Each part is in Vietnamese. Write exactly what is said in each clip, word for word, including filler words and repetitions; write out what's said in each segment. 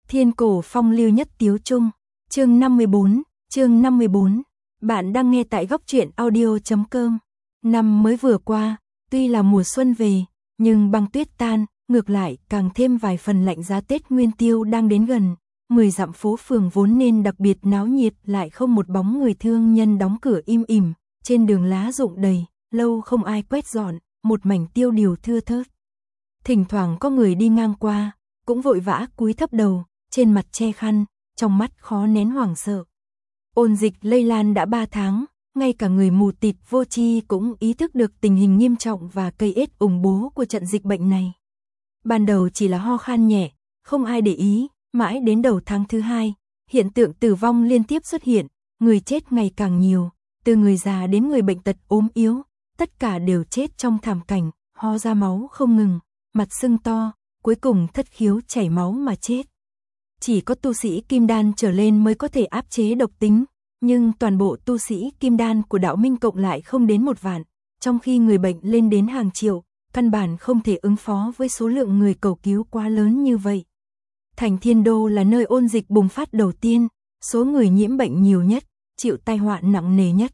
Thiên cổ phong lưu nhất tiếu trung, chương năm mươi bốn, chương năm mươi bốn. Bạn đang nghe tại góc truyện audio chấm com. Năm mới vừa qua, tuy là mùa xuân về, nhưng băng tuyết tan, ngược lại càng thêm vài phần lạnh giá. Tết Nguyên Tiêu đang đến gần, mười dặm phố phường vốn nên đặc biệt náo nhiệt lại không một bóng người. Thương nhân đóng cửa im ỉm, trên đường lá rụng đầy, lâu không ai quét dọn, một mảnh tiêu điều thưa thớt. Thỉnh thoảng có người đi ngang qua, cũng vội vã cúi thấp đầu, trên mặt che khăn, trong mắt khó nén hoảng sợ. Ôn dịch lây lan đã ba tháng, ngay cả người mù tịt vô tri cũng ý thức được tình hình nghiêm trọng và cây ết ủng bố của trận dịch bệnh này. Ban đầu chỉ là ho khan nhẹ, không ai để ý, mãi đến đầu tháng thứ hai, hiện tượng tử vong liên tiếp xuất hiện, người chết ngày càng nhiều, từ người già đến người bệnh tật ốm yếu, tất cả đều chết trong thảm cảnh, ho ra máu không ngừng, mặt sưng to, cuối cùng thất khiếu chảy máu mà chết. Chỉ có tu sĩ kim đan trở lên mới có thể áp chế độc tính, nhưng toàn bộ tu sĩ kim đan của đạo Minh cộng lại không đến một vạn, trong khi người bệnh lên đến hàng triệu, căn bản không thể ứng phó với số lượng người cầu cứu quá lớn như vậy. Thành Thiên Đô là nơi ôn dịch bùng phát đầu tiên, số người nhiễm bệnh nhiều nhất, chịu tai họa nặng nề nhất.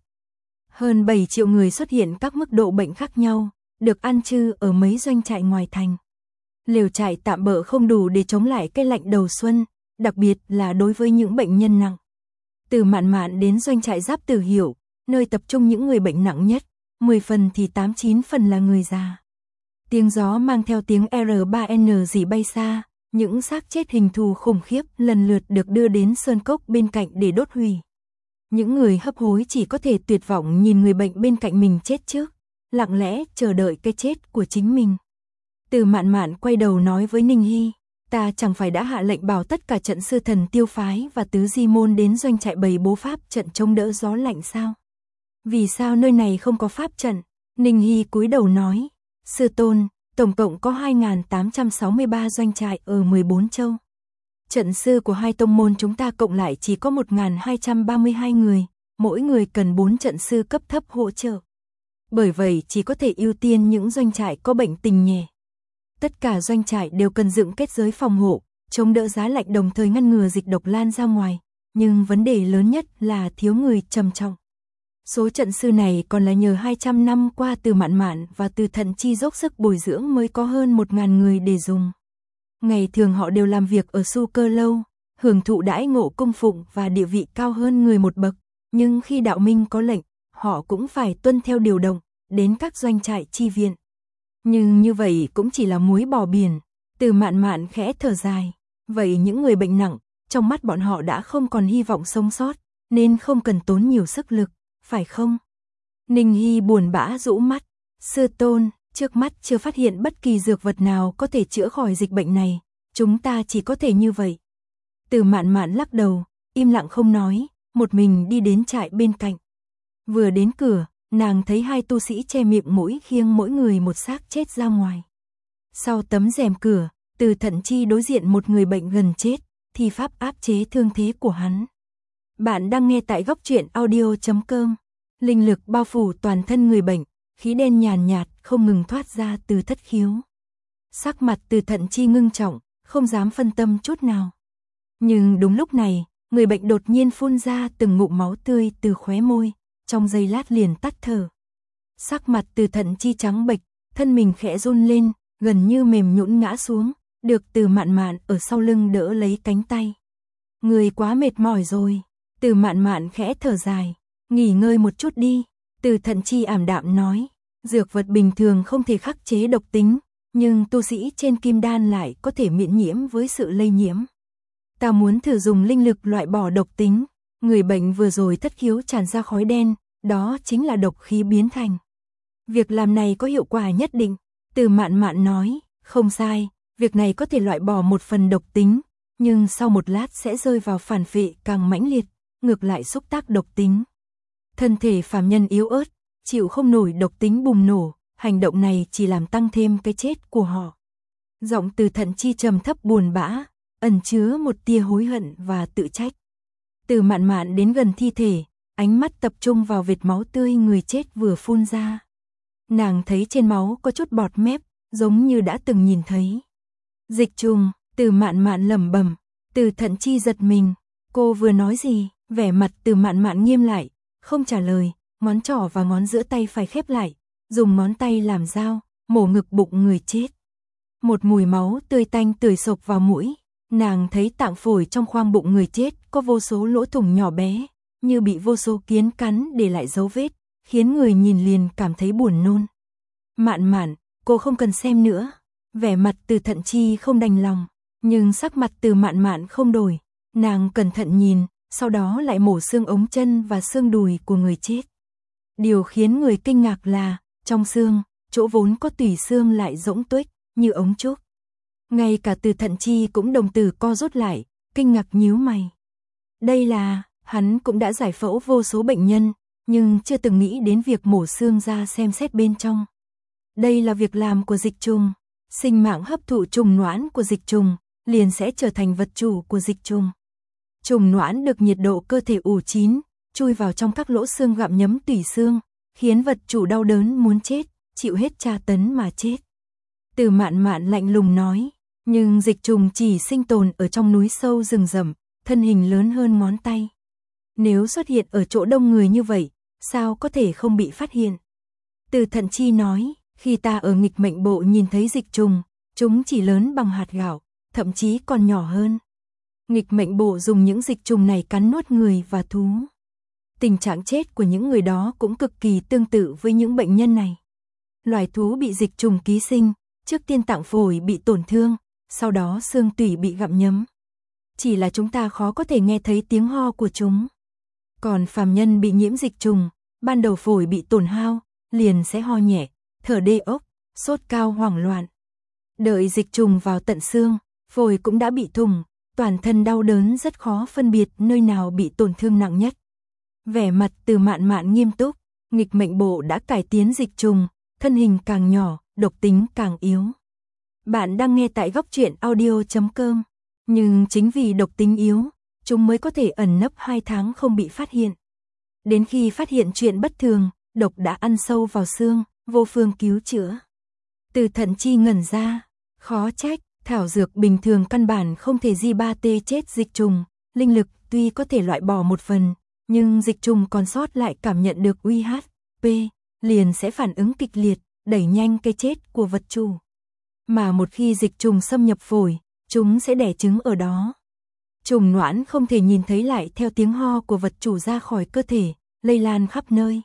Hơn bảy triệu người xuất hiện các mức độ bệnh khác nhau, được an cư ở mấy doanh trại ngoài thành. Lều trại tạm bợ không đủ để chống lại cái lạnh đầu xuân, đặc biệt là đối với những bệnh nhân nặng. Từ Mạn Mạn đến doanh trại Giáp Tử Hiểu, nơi tập trung những người bệnh nặng nhất, mười phần thì tám chín phần là người già. Tiếng gió mang theo tiếng R ba N dỉ bay xa, những xác chết hình thù khủng khiếp lần lượt được đưa đến sơn cốc bên cạnh để đốt hủy. Những người hấp hối chỉ có thể tuyệt vọng nhìn người bệnh bên cạnh mình chết trước, lặng lẽ chờ đợi cái chết của chính mình. Từ Mạn Mạn quay đầu nói với Ninh Hy, ta chẳng phải đã hạ lệnh bảo tất cả trận sư Thần Tiêu phái và tứ di môn đến doanh trại bày bố pháp trận chống đỡ gió lạnh sao? Vì sao nơi này không có pháp trận? Ninh Hy cúi đầu nói, sư tôn, tổng cộng có hai nghìn tám trăm sáu mươi ba doanh trại ở mười bốn châu. Trận sư của hai tông môn chúng ta cộng lại chỉ có một nghìn hai trăm ba mươi hai người, mỗi người cần bốn trận sư cấp thấp hỗ trợ. Bởi vậy chỉ có thể ưu tiên những doanh trại có bệnh tình nhẹ. Tất cả doanh trại đều cần dựng kết giới phòng hộ, chống đỡ giá lạnh đồng thời ngăn ngừa dịch độc lan ra ngoài, nhưng vấn đề lớn nhất là thiếu người trầm trọng. Số trận sư này còn là nhờ hai trăm năm qua Từ Mạn Mạn và Từ Thận Chi dốc sức bồi dưỡng mới có hơn một nghìn người để dùng. Ngày thường họ đều làm việc ở Su Cơ Lâu, hưởng thụ đãi ngộ cung phụng và địa vị cao hơn người một bậc, nhưng khi đạo Minh có lệnh, họ cũng phải tuân theo điều động, đến các doanh trại chi viện. Nhưng như vậy cũng chỉ là muối bỏ biển. Từ Mạn Mạn khẽ thở dài, vậy những người bệnh nặng, trong mắt bọn họ đã không còn hy vọng sống sót, nên không cần tốn nhiều sức lực, phải không? Ninh Hy buồn bã rũ mắt, sư tôn, trước mắt chưa phát hiện bất kỳ dược vật nào có thể chữa khỏi dịch bệnh này, chúng ta chỉ có thể như vậy. Từ Mạn Mạn lắc đầu, im lặng không nói, một mình đi đến trại bên cạnh. Vừa đến cửa, nàng thấy hai tu sĩ che miệng mũi khiêng mỗi người một xác chết ra ngoài. Sau tấm rèm cửa, Từ Thận Chi đối diện một người bệnh gần chết, thi pháp áp chế thương thế của hắn. Bạn đang nghe tại góc truyện audio chấm com. Linh lực bao phủ toàn thân người bệnh, khí đen nhàn nhạt không ngừng thoát ra từ thất khiếu. Sắc mặt Từ Thận Chi ngưng trọng, không dám phân tâm chút nào. Nhưng đúng lúc này, người bệnh đột nhiên phun ra từng ngụm máu tươi từ khóe môi, trong giây lát liền tắt thở. Sắc mặt Từ Thận Chi trắng bệch, thân mình khẽ run lên, gần như mềm nhũn ngã xuống, được Từ Mạn Mạn ở sau lưng đỡ lấy cánh tay. Người quá mệt mỏi rồi. Từ Mạn Mạn khẽ thở dài, nghỉ ngơi một chút đi. Từ Thận Chi ảm đạm nói, dược vật bình thường không thể khắc chế độc tính, nhưng tu sĩ trên kim đan lại có thể miễn nhiễm với sự lây nhiễm. Ta muốn thử dùng linh lực loại bỏ độc tính. Người bệnh vừa rồi thất khiếu tràn ra khói đen, đó chính là độc khí biến thành. Việc làm này có hiệu quả nhất định. Từ Mạn Mạn nói, không sai, việc này có thể loại bỏ một phần độc tính, nhưng sau một lát sẽ rơi vào phản phệ càng mãnh liệt, ngược lại xúc tác độc tính. Thân thể phàm nhân yếu ớt, chịu không nổi độc tính bùng nổ, hành động này chỉ làm tăng thêm cái chết của họ. Giọng Từ Thận Chi trầm thấp buồn bã, ẩn chứa một tia hối hận và tự trách. Từ Mạn Mạn đến gần thi thể, ánh mắt tập trung vào vệt máu tươi người chết vừa phun ra. Nàng thấy trên máu có chút bọt mép, giống như đã từng nhìn thấy. Dịch trùng, Từ Mạn Mạn lẩm bẩm, Từ Thận Chi giật mình, cô vừa nói gì? Vẻ mặt Từ Mạn Mạn nghiêm lại, không trả lời, ngón trỏ và ngón giữa tay phải khép lại, dùng ngón tay làm dao, mổ ngực bụng người chết. Một mùi máu tươi tanh tưởi sộc vào mũi, nàng thấy tạng phổi trong khoang bụng người chết có vô số lỗ thủng nhỏ bé, như bị vô số kiến cắn để lại dấu vết, khiến người nhìn liền cảm thấy buồn nôn. Mạn Mạn, cô không cần xem nữa. Vẻ mặt Từ Thận Chi không đành lòng, nhưng sắc mặt Từ Mạn Mạn không đổi, nàng cẩn thận nhìn, sau đó lại mổ xương ống chân và xương đùi của người chết. Điều khiến người kinh ngạc là, trong xương, chỗ vốn có tủy xương lại rỗng tuếch, như ống trúc. Ngay cả Từ Thận Chi cũng đồng tử co rút lại, kinh ngạc nhíu mày. Đây là, hắn cũng đã giải phẫu vô số bệnh nhân, nhưng chưa từng nghĩ đến việc mổ xương ra xem xét bên trong. Đây là việc làm của dịch trùng, sinh mạng hấp thụ trùng noãn của dịch trùng, liền sẽ trở thành vật chủ của dịch trùng. Trùng noãn được nhiệt độ cơ thể ủ chín, chui vào trong các lỗ xương gặm nhấm tủy xương, khiến vật chủ đau đớn muốn chết, chịu hết tra tấn mà chết. Từ Mạn Mạn lạnh lùng nói, nhưng dịch trùng chỉ sinh tồn ở trong núi sâu rừng rậm, thân hình lớn hơn ngón tay. Nếu xuất hiện ở chỗ đông người như vậy, sao có thể không bị phát hiện? Từ Thận Chi nói, khi ta ở nghịch mệnh bộ nhìn thấy dịch trùng, chúng chỉ lớn bằng hạt gạo, thậm chí còn nhỏ hơn. Nghịch mệnh bộ dùng những dịch trùng này cắn nuốt người và thú. Tình trạng chết của những người đó cũng cực kỳ tương tự với những bệnh nhân này. Loài thú bị dịch trùng ký sinh, trước tiên tạng phổi bị tổn thương, sau đó xương tủy bị gặm nhấm. Chỉ là chúng ta khó có thể nghe thấy tiếng ho của chúng. Còn phàm nhân bị nhiễm dịch trùng, ban đầu phổi bị tổn hao, liền sẽ ho nhẹ, thở đê ốc, sốt cao hoảng loạn. Đợi dịch trùng vào tận xương, phổi cũng đã bị thủng, toàn thân đau đớn rất khó phân biệt nơi nào bị tổn thương nặng nhất. Vẻ mặt Từ Mạn Mạn nghiêm túc, nghịch mệnh bộ đã cải tiến dịch trùng, thân hình càng nhỏ, độc tính càng yếu. Bạn đang nghe tại góc truyện audio chấm com, nhưng chính vì độc tính yếu, chúng mới có thể ẩn nấp hai tháng không bị phát hiện. Đến khi phát hiện chuyện bất thường, độc đã ăn sâu vào xương, vô phương cứu chữa. Từ Thận Chi ngẩn ra, khó trách, thảo dược bình thường căn bản không thể di ba tê chết dịch trùng, linh lực tuy có thể loại bỏ một phần, nhưng dịch trùng còn sót lại cảm nhận được u hát pê, liền sẽ phản ứng kịch liệt, đẩy nhanh cái chết của vật chủ. Mà một khi dịch trùng xâm nhập phổi, chúng sẽ đẻ trứng ở đó. Trùng noãn không thể nhìn thấy lại theo tiếng ho của vật chủ ra khỏi cơ thể, lây lan khắp nơi.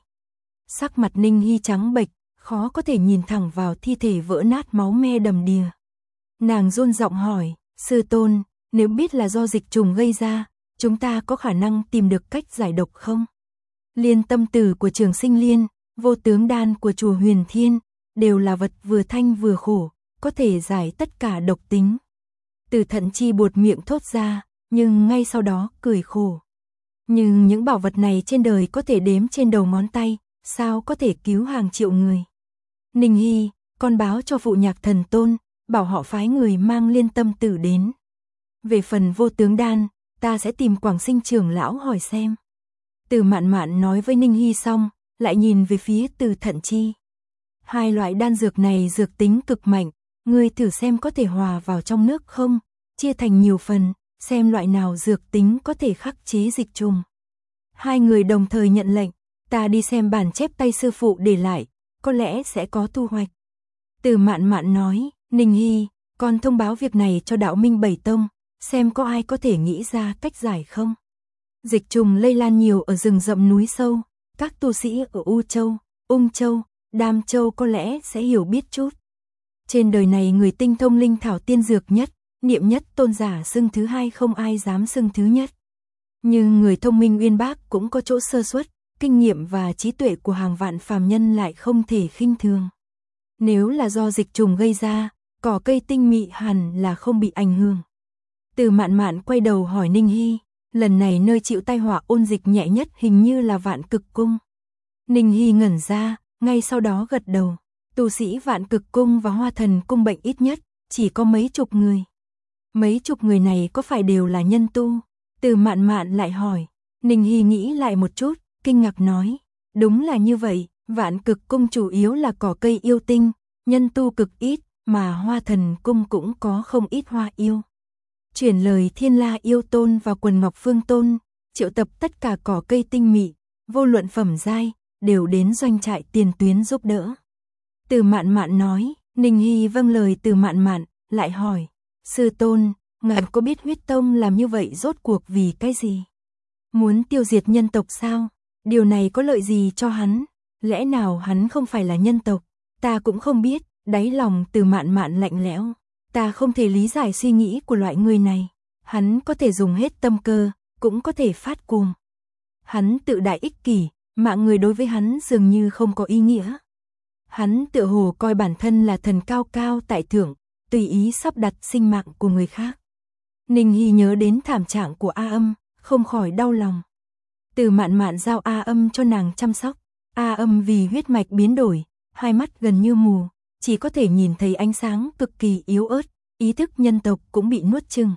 Sắc mặt Ninh Hy trắng bệch, khó có thể nhìn thẳng vào thi thể vỡ nát máu me đầm đìa. Nàng run giọng hỏi, sư tôn, nếu biết là do dịch trùng gây ra, chúng ta có khả năng tìm được cách giải độc không? Liên tâm tử của Trường Sinh Liên, vô tướng đan của chùa Huyền Thiên, đều là vật vừa thanh vừa khổ, có thể giải tất cả độc tính. Từ Thận Chi buột miệng thốt ra, nhưng ngay sau đó cười khổ. Nhưng những bảo vật này trên đời có thể đếm trên đầu ngón tay, sao có thể cứu hàng triệu người? Ninh Hy, con báo cho phụ nhạc thần tôn, bảo họ phái người mang liên tâm tử đến. Về phần vô tướng đan, ta sẽ tìm Quảng Sinh trưởng lão hỏi xem. Từ Mạn Mạn nói với Ninh Hy xong, lại nhìn về phía Từ Thận Chi. Hai loại đan dược này dược tính cực mạnh, ngươi thử xem có thể hòa vào trong nước không, chia thành nhiều phần, xem loại nào dược tính có thể khắc chế dịch trùng. Hai người đồng thời nhận lệnh, ta đi xem bản chép tay sư phụ để lại, có lẽ sẽ có thu hoạch. Từ Mạn Mạn nói, Ninh Hy, con thông báo việc này cho đạo minh bảy tông, xem có ai có thể nghĩ ra cách giải không. Dịch trùng lây lan nhiều ở rừng rậm núi sâu, các tu sĩ ở U Châu, Ung Châu, Đam Châu có lẽ sẽ hiểu biết chút. Trên đời này người tinh thông linh thảo tiên dược nhất, niệm nhất tôn giả xưng thứ hai không ai dám xưng thứ nhất. Nhưng người thông minh uyên bác cũng có chỗ sơ suất, kinh nghiệm và trí tuệ của hàng vạn phàm nhân lại không thể khinh thường. Nếu là do dịch trùng gây ra, cỏ cây tinh mị hẳn là không bị ảnh hưởng. Từ Mạn Mạn quay đầu hỏi Ninh Hy, lần này nơi chịu tai họa ôn dịch nhẹ nhất hình như là Vạn Cực Cung. Ninh Hy ngẩn ra, ngay sau đó gật đầu. Tu sĩ Vạn Cực Cung và Hoa Thần Cung bệnh ít nhất, chỉ có mấy chục người. Mấy chục người này có phải đều là nhân tu? Từ Mạn Mạn lại hỏi. Ninh Hy nghĩ lại một chút, kinh ngạc nói. Đúng là như vậy, Vạn Cực Cung chủ yếu là cỏ cây yêu tinh, nhân tu cực ít, mà Hoa Thần Cung cũng có không ít hoa yêu. chuyển lời Thiên La Yêu Tôn vào quần Ngọc Phương Tôn, triệu tập tất cả cỏ cây tinh mị, vô luận phẩm giai, đều đến doanh trại tiền tuyến giúp đỡ. Từ Mạn Mạn nói, Ninh Hy vâng lời Từ Mạn Mạn, lại hỏi, sư tôn, ngài có biết huyết tông làm như vậy rốt cuộc vì cái gì? Muốn tiêu diệt nhân tộc sao? Điều này có lợi gì cho hắn? Lẽ nào hắn không phải là nhân tộc? Ta cũng không biết, đáy lòng Từ Mạn Mạn lạnh lẽo. Ta không thể lý giải suy nghĩ của loại người này. Hắn có thể dùng hết tâm cơ, cũng có thể phát cuồng. Hắn tự đại ích kỷ, mạng người đối với hắn dường như không có ý nghĩa. Hắn tựa hồ coi bản thân là thần cao cao tại thượng, tùy ý sắp đặt sinh mạng của người khác. Ninh Hy nhớ đến thảm trạng của A Âm, không khỏi đau lòng. Từ Mạn Mạn giao A Âm cho nàng chăm sóc. A Âm vì huyết mạch biến đổi, hai mắt gần như mù, chỉ có thể nhìn thấy ánh sáng cực kỳ yếu ớt, ý thức nhân tộc cũng bị nuốt chửng.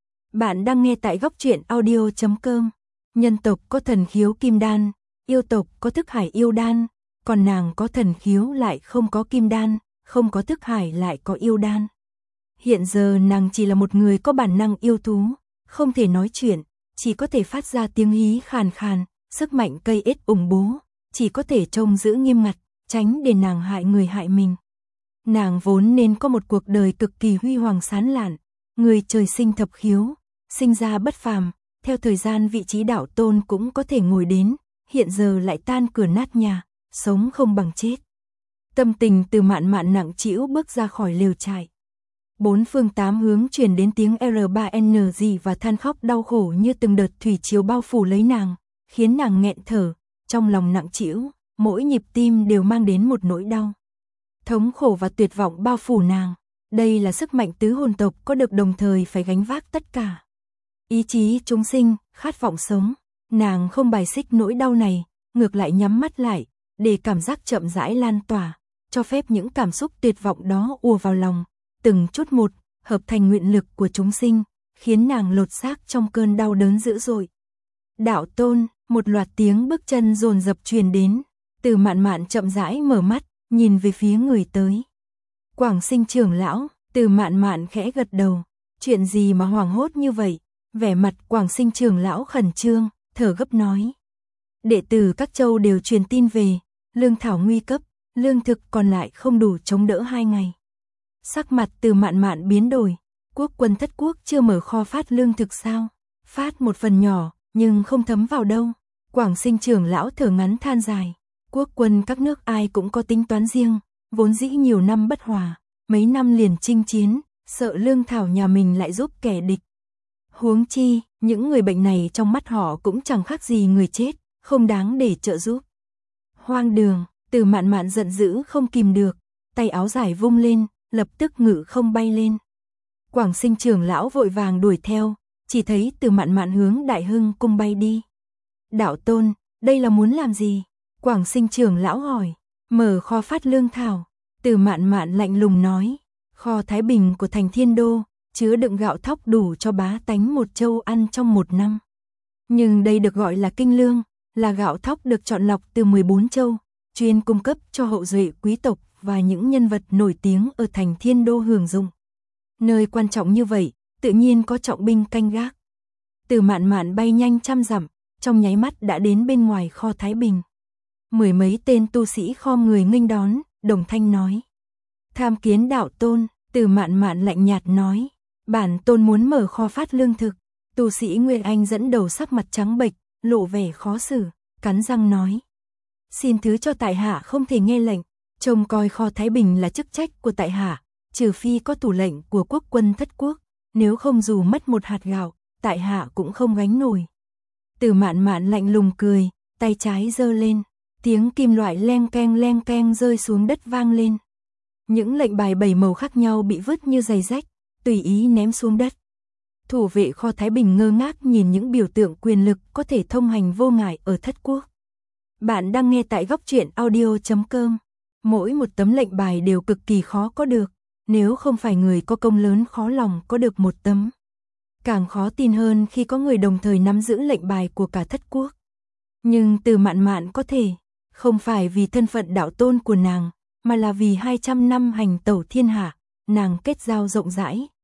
Bạn đang nghe tại góc truyện audio chấm com. Nhân tộc có thần khiếu kim đan, yêu tộc có thức hải yêu đan, còn nàng có thần khiếu lại không có kim đan, không có thức hải lại có yêu đan. Hiện giờ nàng chỉ là một người có bản năng yêu thú, không thể nói chuyện, chỉ có thể phát ra tiếng hí khàn khàn, sức mạnh cây ết ủng bố, chỉ có thể trông giữ nghiêm ngặt, tránh để nàng hại người hại mình. Nàng vốn nên có một cuộc đời cực kỳ huy hoàng sáng lạn, người trời sinh thập khiếu, sinh ra bất phàm, theo thời gian vị trí đạo tôn cũng có thể ngồi đến, hiện giờ lại tan cửa nát nhà, sống không bằng chết. Tâm tình Từ Mạn Mạn nặng trĩu bước ra khỏi lều trại. Bốn phương tám hướng truyền đến tiếng R ba N G và than khóc đau khổ như từng đợt thủy triều bao phủ lấy nàng, khiến nàng nghẹn thở, trong lòng nặng trĩu, mỗi nhịp tim đều mang đến một nỗi đau. Thống khổ và tuyệt vọng bao phủ nàng, đây là sức mạnh tứ hồn tộc có được đồng thời phải gánh vác tất cả. Ý chí chúng sinh, khát vọng sống, nàng không bài xích nỗi đau này, ngược lại nhắm mắt lại, để cảm giác chậm rãi lan tỏa, cho phép những cảm xúc tuyệt vọng đó ùa vào lòng, từng chút một, hợp thành nguyện lực của chúng sinh, khiến nàng lột xác trong cơn đau đớn dữ dội. Đạo tôn, một loạt tiếng bước chân dồn dập truyền đến, Từ Mạn Mạn chậm rãi mở mắt, nhìn về phía người tới. Quảng Sinh trưởng lão, Từ Mạn Mạn khẽ gật đầu, chuyện gì mà hoảng hốt như vậy? Vẻ mặt Quảng Sinh trưởng lão khẩn trương, thở gấp nói. Đệ tử các châu đều truyền tin về, lương thảo nguy cấp, lương thực còn lại không đủ chống đỡ hai ngày. Sắc mặt Từ Mạn Mạn biến đổi, quốc quân thất quốc chưa mở kho phát lương thực sao? Phát một phần nhỏ, nhưng không thấm vào đâu. Quảng Sinh trưởng lão thở ngắn than dài, quốc quân các nước ai cũng có tính toán riêng, vốn dĩ nhiều năm bất hòa, mấy năm liền chinh chiến, sợ lương thảo nhà mình lại giúp kẻ địch. Huống chi, những người bệnh này trong mắt họ cũng chẳng khác gì người chết, không đáng để trợ giúp. Hoang đường, Từ Mạn Mạn giận dữ không kìm được, tay áo dài vung lên, lập tức ngự không bay lên. Quảng Sinh trưởng lão vội vàng đuổi theo, chỉ thấy Từ Mạn Mạn hướng Đại Hưng cung bay đi. Đạo tôn, đây là muốn làm gì? Quảng Sinh trưởng lão hỏi. Mở kho phát lương thảo. Từ Mạn Mạn lạnh lùng nói, kho Thái Bình của thành Thiên Đô, chứa đựng gạo thóc đủ cho bá tánh một châu ăn trong một năm. Nhưng đây được gọi là kinh lương, là gạo thóc được chọn lọc từ mười bốn châu, chuyên cung cấp cho hậu duệ quý tộc và những nhân vật nổi tiếng ở thành Thiên Đô hưởng dụng. Nơi quan trọng như vậy, tự nhiên có trọng binh canh gác. Từ Mạn Mạn bay nhanh trăm dặm, trong nháy mắt đã đến bên ngoài kho Thái Bình. Mười mấy tên tu sĩ khom người nghênh đón, đồng thanh nói. Tham kiến đạo tôn, Từ Mạn Mạn lạnh nhạt nói. Bản tôn muốn mở kho phát lương thực. Tu sĩ Nguyên Anh dẫn đầu sắc mặt trắng bệch, lộ vẻ khó xử, cắn răng nói. Xin thứ cho tại hạ không thể nghe lệnh, trông coi kho Thái Bình là chức trách của tại hạ, trừ phi có thủ lệnh của quốc quân thất quốc, nếu không dù mất một hạt gạo, tại hạ cũng không gánh nổi. Từ Mạn Mạn lạnh lùng cười, tay trái giơ lên, tiếng kim loại leng keng leng keng rơi xuống đất vang lên. Những lệnh bài bảy màu khác nhau bị vứt như giày rách, tùy ý ném xuống đất. Thủ vệ kho Thái Bình ngơ ngác nhìn những biểu tượng quyền lực có thể thông hành vô ngại ở thất quốc. Bạn đang nghe tại góc truyện audio chấm com. Mỗi một tấm lệnh bài đều cực kỳ khó có được, nếu không phải người có công lớn khó lòng có được một tấm. Càng khó tin hơn khi có người đồng thời nắm giữ lệnh bài của cả thất quốc. Nhưng Từ Mạn Mạn có thể, không phải vì thân phận đạo tôn của nàng, mà là vì hai trăm năm hành tẩu thiên hạ, nàng kết giao rộng rãi,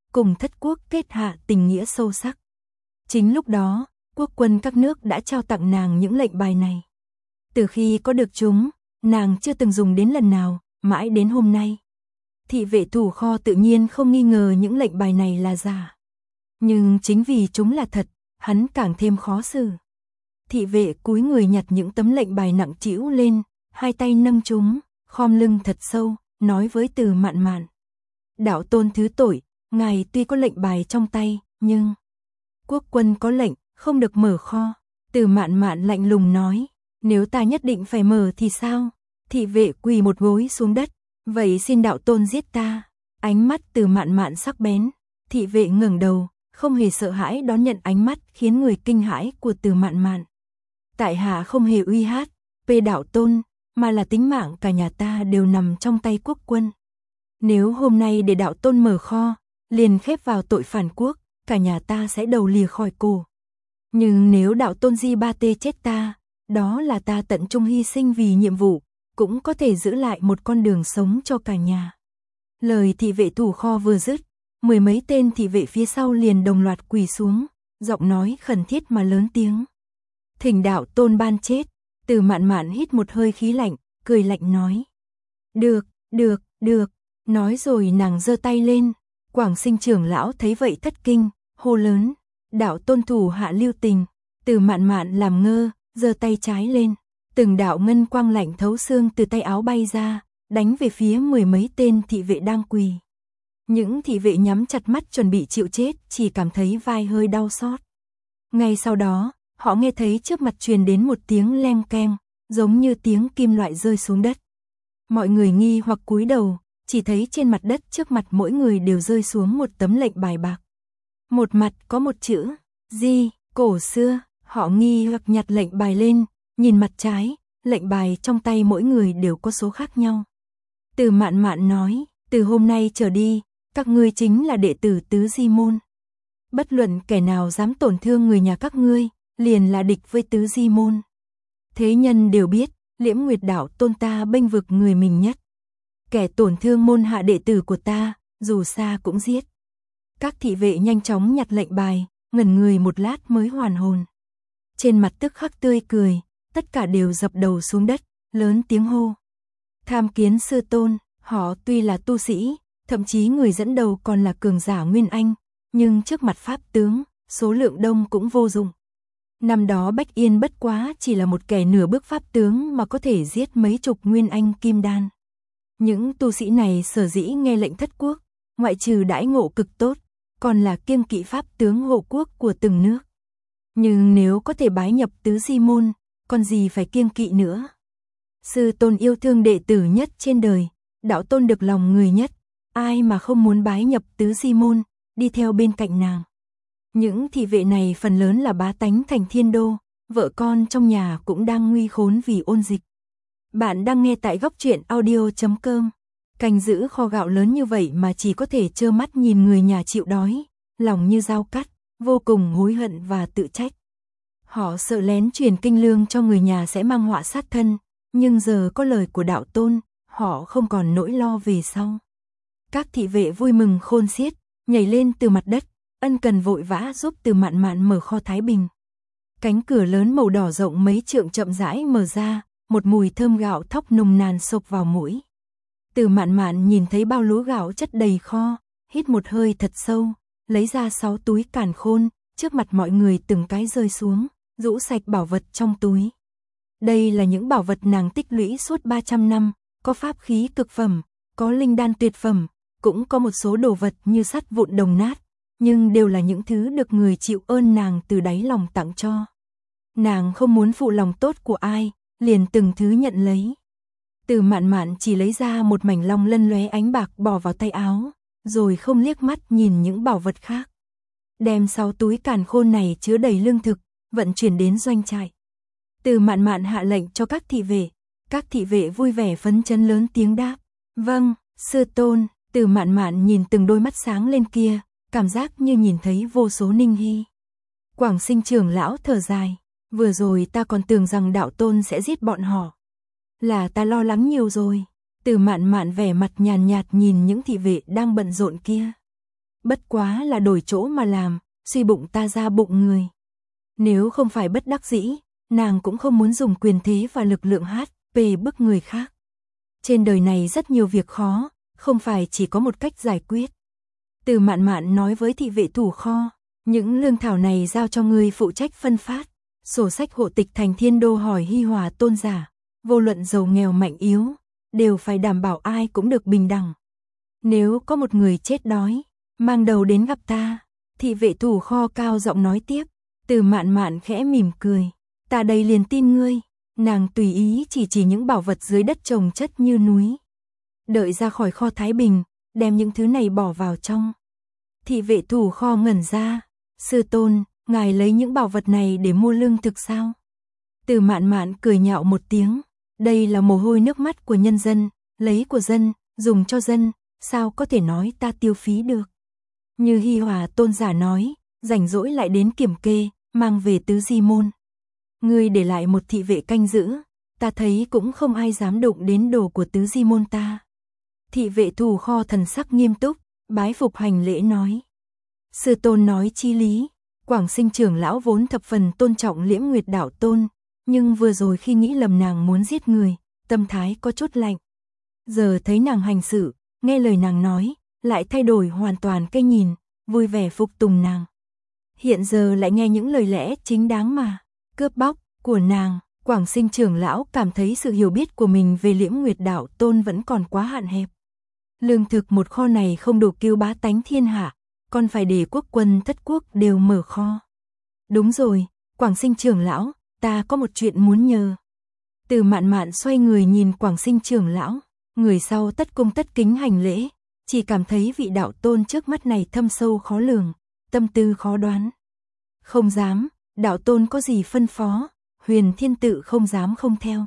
cùng thất quốc kết hạ tình nghĩa sâu sắc. Chính lúc đó, quốc quân các nước đã trao tặng nàng những lệnh bài này. Từ khi có được chúng, nàng chưa từng dùng đến lần nào, mãi đến hôm nay. Thị vệ thủ kho tự nhiên không nghi ngờ những lệnh bài này là giả. Nhưng chính vì chúng là thật, hắn càng thêm khó xử. Thị vệ cúi người nhặt những tấm lệnh bài nặng trĩu lên, hai tay nâng chúng, khom lưng thật sâu, nói với Từ Mạn Mạn. Đạo tôn thứ tội, ngài tuy có lệnh bài trong tay, nhưng quốc quân có lệnh, không được mở kho. Từ Mạn Mạn lạnh lùng nói, nếu ta nhất định phải mở thì sao? Thị vệ quỳ một gối xuống đất, vậy xin đạo tôn giết ta. Ánh mắt Từ Mạn Mạn sắc bén, thị vệ ngẩng đầu, không hề sợ hãi đón nhận ánh mắt khiến người kinh hãi của Từ Mạn Mạn. Tại hạ không hề uy hát, về đạo tôn, mà là tính mạng cả nhà ta đều nằm trong tay quốc quân. Nếu hôm nay để đạo tôn mở kho, liền khép vào tội phản quốc, cả nhà ta sẽ đầu lìa khỏi cổ. Nhưng nếu đạo tôn Di Ba Tê chết ta, đó là ta tận trung hy sinh vì nhiệm vụ, cũng có thể giữ lại một con đường sống cho cả nhà. Lời thị vệ thủ kho vừa dứt, mười mấy tên thị vệ phía sau liền đồng loạt quỳ xuống, giọng nói khẩn thiết mà lớn tiếng. Thỉnh đạo tôn ban chết. Từ Mạn Mạn hít một hơi khí lạnh, cười lạnh nói. Được, được, được. Nói rồi nàng giơ tay lên. Quảng Sinh trưởng lão thấy vậy thất kinh, hô lớn. Đạo tôn thủ hạ lưu tình. Từ Mạn Mạn làm ngơ, giơ tay trái lên. Từng đạo ngân quang lạnh thấu xương từ tay áo bay ra, đánh về phía mười mấy tên thị vệ đang quỳ. Những thị vệ nhắm chặt mắt chuẩn bị chịu chết, chỉ cảm thấy vai hơi đau xót. Ngay sau đó, họ nghe thấy trước mặt truyền đến một tiếng leng keng, giống như tiếng kim loại rơi xuống đất. Mọi người nghi hoặc cúi đầu, chỉ thấy trên mặt đất trước mặt mỗi người đều rơi xuống một tấm lệnh bài bạc. Một mặt có một chữ, Di, cổ xưa, họ nghi hoặc nhặt lệnh bài lên, nhìn mặt trái, lệnh bài trong tay mỗi người đều có số khác nhau. Từ Mạn Mạn nói, từ hôm nay trở đi, các ngươi chính là đệ tử Tứ Di Môn. Bất luận kẻ nào dám tổn thương người nhà các ngươi, liền là địch với Tứ Di Môn. Thế nhân đều biết, Liễm Nguyệt đạo tôn ta bênh vực người mình nhất. Kẻ tổn thương môn hạ đệ tử của ta, dù xa cũng giết. Các thị vệ nhanh chóng nhặt lệnh bài, ngẩn người một lát mới hoàn hồn. Trên mặt tức khắc tươi cười, tất cả đều dập đầu xuống đất, lớn tiếng hô. Tham kiến sư tôn, họ tuy là tu sĩ, thậm chí người dẫn đầu còn là cường giả Nguyên Anh, nhưng trước mặt pháp tướng, số lượng đông cũng vô dụng. Năm đó Bách Yên bất quá chỉ là một kẻ nửa bước pháp tướng mà có thể giết mấy chục Nguyên Anh kim đan. Những tu sĩ này sở dĩ nghe lệnh thất quốc, ngoại trừ đãi ngộ cực tốt, còn là kiêng kỵ pháp tướng hộ quốc của từng nước. Nhưng nếu có thể bái nhập Tứ Di Môn, còn gì phải kiêng kỵ nữa. Sư tôn yêu thương đệ tử nhất trên đời, đạo tôn được lòng người nhất, ai mà không muốn bái nhập Tứ Di Môn, đi theo bên cạnh nàng. Những thị vệ này phần lớn là bá tánh thành Thiên Đô, vợ con trong nhà cũng đang nguy khốn vì ôn dịch. Bạn đang nghe tại góc truyện audio chấm com. Canh giữ kho gạo lớn như vậy mà chỉ có thể trơ mắt nhìn người nhà chịu đói, lòng như dao cắt, vô cùng hối hận và tự trách. Họ sợ lén truyền kinh lương cho người nhà sẽ mang họa sát thân, nhưng giờ có lời của đạo tôn, họ không còn nỗi lo về sau. Các thị vệ vui mừng khôn xiết, nhảy lên từ mặt đất, ân cần vội vã giúp Từ Mạn Mạn mở kho Thái Bình. Cánh cửa lớn màu đỏ rộng mấy trượng chậm rãi mở ra, một mùi thơm gạo thóc nồng nàn xộc vào mũi. Từ Mạn Mạn nhìn thấy bao lúa gạo chất đầy kho, hít một hơi thật sâu, lấy ra sáu túi càn khôn, trước mặt mọi người từng cái rơi xuống, rũ sạch bảo vật trong túi. Đây là những bảo vật nàng tích lũy suốt ba trăm năm, có pháp khí cực phẩm, có linh đan tuyệt phẩm, cũng có một số đồ vật như sắt vụn đồng nát, nhưng đều là những thứ được người chịu ơn nàng từ đáy lòng tặng cho. Nàng không muốn phụ lòng tốt của ai, liền từng thứ nhận lấy. Từ Mạn Mạn chỉ lấy ra một mảnh long lân lóe ánh bạc bỏ vào tay áo, rồi không liếc mắt nhìn những bảo vật khác. Đem sáu túi càn khôn này chứa đầy lương thực, vận chuyển đến doanh trại. Từ Mạn Mạn hạ lệnh cho các thị vệ, các thị vệ vui vẻ phấn chấn lớn tiếng đáp. Vâng, sư tôn. Từ Mạn Mạn nhìn từng đôi mắt sáng lên kia, cảm giác như nhìn thấy vô số ninh hy. Quảng Sinh trưởng lão thở dài, vừa rồi ta còn tưởng rằng đạo tôn sẽ giết bọn họ. Là ta lo lắng nhiều rồi. Từ Mạn Mạn vẻ mặt nhàn nhạt nhìn những thị vệ đang bận rộn kia. bất quá là đổi chỗ mà làm, suy bụng ta ra bụng người. Nếu không phải bất đắc dĩ, nàng cũng không muốn dùng quyền thế và lực lượng hát pê bức người khác. Trên đời này rất nhiều việc khó, không phải chỉ có một cách giải quyết. Từ Mạn Mạn nói với thị vệ thủ kho, những lương thảo này giao cho ngươi phụ trách phân phát. Sổ sách hộ tịch thành Thiên Đô hỏi Hi Hòa tôn giả, vô luận giàu nghèo mạnh yếu, đều phải đảm bảo ai cũng được bình đẳng. Nếu có một người chết đói, mang đầu đến gặp ta, thị vệ thủ kho cao giọng nói tiếp. Từ Mạn Mạn khẽ mỉm cười, ta đây liền tin ngươi. Nàng tùy ý chỉ chỉ những bảo vật dưới đất chồng chất như núi. Đợi ra khỏi kho Thái Bình, đem những thứ này bỏ vào trong. Thị vệ thủ kho ngẩn ra, sư tôn, ngài lấy những bảo vật này để mua lương thực sao? Từ Mạn Mạn cười nhạo một tiếng, đây là mồ hôi nước mắt của nhân dân, lấy của dân, dùng cho dân, sao có thể nói ta tiêu phí được? Như Hi Hòa tôn giả nói, rảnh rỗi lại đến kiểm kê, mang về Tứ Di Môn. Ngươi để lại một thị vệ canh giữ, ta thấy cũng không ai dám đụng đến đồ của Tứ Di Môn ta. Thị vệ thủ kho thần sắc nghiêm túc, bái phục hành lễ nói. Sư tôn nói chi lý, Quảng Sinh trưởng lão vốn thập phần tôn trọng Liễm Nguyệt đạo tôn, nhưng vừa rồi khi nghĩ lầm nàng muốn giết người, tâm thái có chút lạnh. Giờ thấy nàng hành sự, nghe lời nàng nói, lại thay đổi hoàn toàn cái nhìn, vui vẻ phục tùng nàng. Hiện giờ lại nghe những lời lẽ chính đáng mà, cướp bóc, của nàng, Quảng Sinh trưởng lão cảm thấy sự hiểu biết của mình về Liễm Nguyệt đạo tôn vẫn còn quá hạn hẹp. Lương thực một kho này không đủ cứu bá tánh thiên hạ, còn phải để quốc quân thất quốc đều mở kho. Đúng rồi, Quảng Sinh trưởng lão, ta có một chuyện muốn nhờ. Từ Mạn Mạn xoay người nhìn Quảng Sinh trưởng lão, người sau tất cung tất kính hành lễ, chỉ cảm thấy vị đạo tôn trước mắt này thâm sâu khó lường, tâm tư khó đoán. Không dám, đạo tôn có gì phân phó, Huyền Thiên Tự không dám không theo.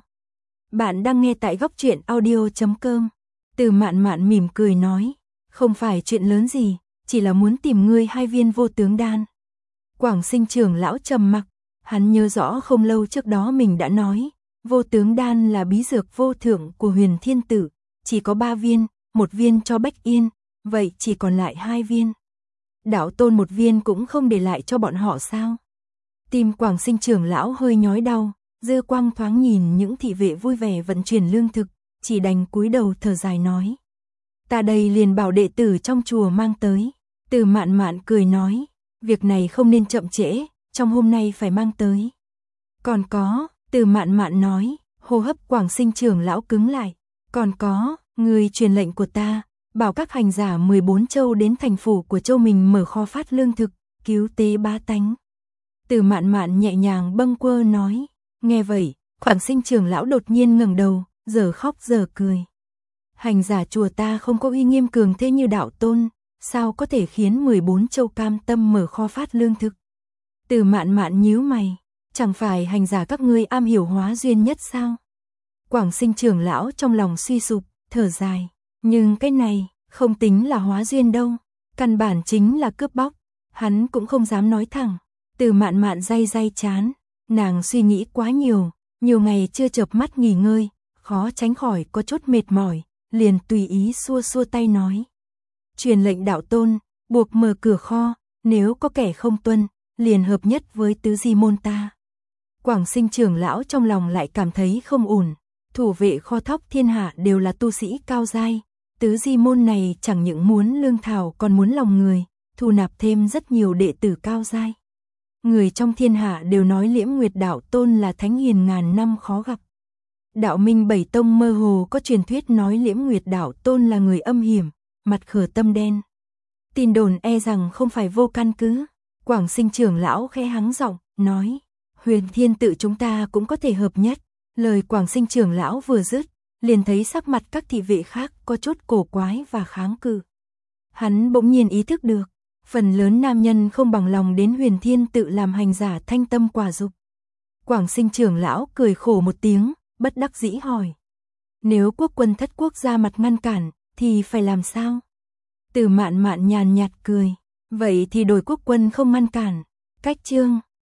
Bạn đang nghe tại góc truyện audio chấm com. Từ Mạn Mạn mỉm cười nói, không phải chuyện lớn gì, chỉ là muốn tìm ngươi hai viên vô tướng đan. Quảng Sinh trưởng lão trầm mặc, hắn nhớ rõ không lâu trước đó mình đã nói, vô tướng đan là bí dược vô thượng của Huyền Thiên Tử, chỉ có ba viên, một viên cho Bách Yên, vậy chỉ còn lại hai viên. Đạo tôn một viên cũng không để lại cho bọn họ sao? Tim Quảng Sinh trưởng lão hơi nhói đau, dư quang thoáng nhìn những thị vệ vui vẻ vận chuyển lương thực, chỉ đành cúi đầu thở dài nói. Ta đây liền bảo đệ tử trong chùa mang tới. Từ Mạn Mạn cười nói, việc này không nên chậm trễ, trong hôm nay phải mang tới. Còn có, Từ Mạn Mạn nói, hô hấp Quảng Sinh trưởng lão cứng lại. Còn có, người truyền lệnh của ta, bảo các hành giả mười bốn châu đến thành phủ của châu mình mở kho phát lương thực, cứu tế bá tánh. Từ Mạn Mạn nhẹ nhàng bâng quơ nói, nghe vậy, Quảng Sinh trưởng lão đột nhiên ngẩng đầu, giờ khóc giờ cười. Hành giả chùa ta không có uy nghiêm cường thế như đạo tôn, sao có thể khiến mười bốn châu cam tâm mở kho phát lương thực? Từ Mạn Mạn nhíu mày, chẳng phải hành giả các ngươi am hiểu hóa duyên nhất sao? Quảng Sinh trưởng lão trong lòng suy sụp, thở dài, nhưng cái này không tính là hóa duyên đâu, căn bản chính là cướp bóc, hắn cũng không dám nói thẳng. Từ Mạn Mạn day day chán, nàng suy nghĩ quá nhiều, nhiều ngày chưa chợp mắt nghỉ ngơi, khó tránh khỏi có chút mệt mỏi, liền tùy ý xua xua tay nói. Truyền lệnh đạo tôn, buộc mở cửa kho, nếu có kẻ không tuân, liền hợp nhất với Tứ Di Môn ta. Quảng Sinh trưởng lão trong lòng lại cảm thấy không ổn, thủ vệ kho thóc thiên hạ đều là tu sĩ cao giai, Tứ Di Môn này chẳng những muốn lương thảo còn muốn lòng người, thu nạp thêm rất nhiều đệ tử cao giai. Người trong thiên hạ đều nói Liễm Nguyệt đạo tôn là thánh hiền ngàn năm khó gặp. Đạo Minh Bảy Tông mơ hồ có truyền thuyết nói Liễm Nguyệt đạo tôn là người âm hiểm, mặt khờ tâm đen. Tin đồn e rằng không phải vô căn cứ. Quảng Sinh trưởng lão khẽ hắng giọng, nói, Huyền Thiên Tự chúng ta cũng có thể hợp nhất. Lời Quảng Sinh trưởng lão vừa dứt, liền thấy sắc mặt các thị vệ khác có chút cổ quái và kháng cự. Hắn bỗng nhiên ý thức được, phần lớn nam nhân không bằng lòng đến Huyền Thiên Tự làm hành giả thanh tâm quả dục. Quảng Sinh trưởng lão cười khổ một tiếng, bất đắc dĩ hỏi. Nếu quốc quân thất quốc ra mặt ngăn cản, thì phải làm sao? Từ Mạn Mạn nhàn nhạt cười. Vậy thì đổi quốc quân không ngăn cản. Cách chương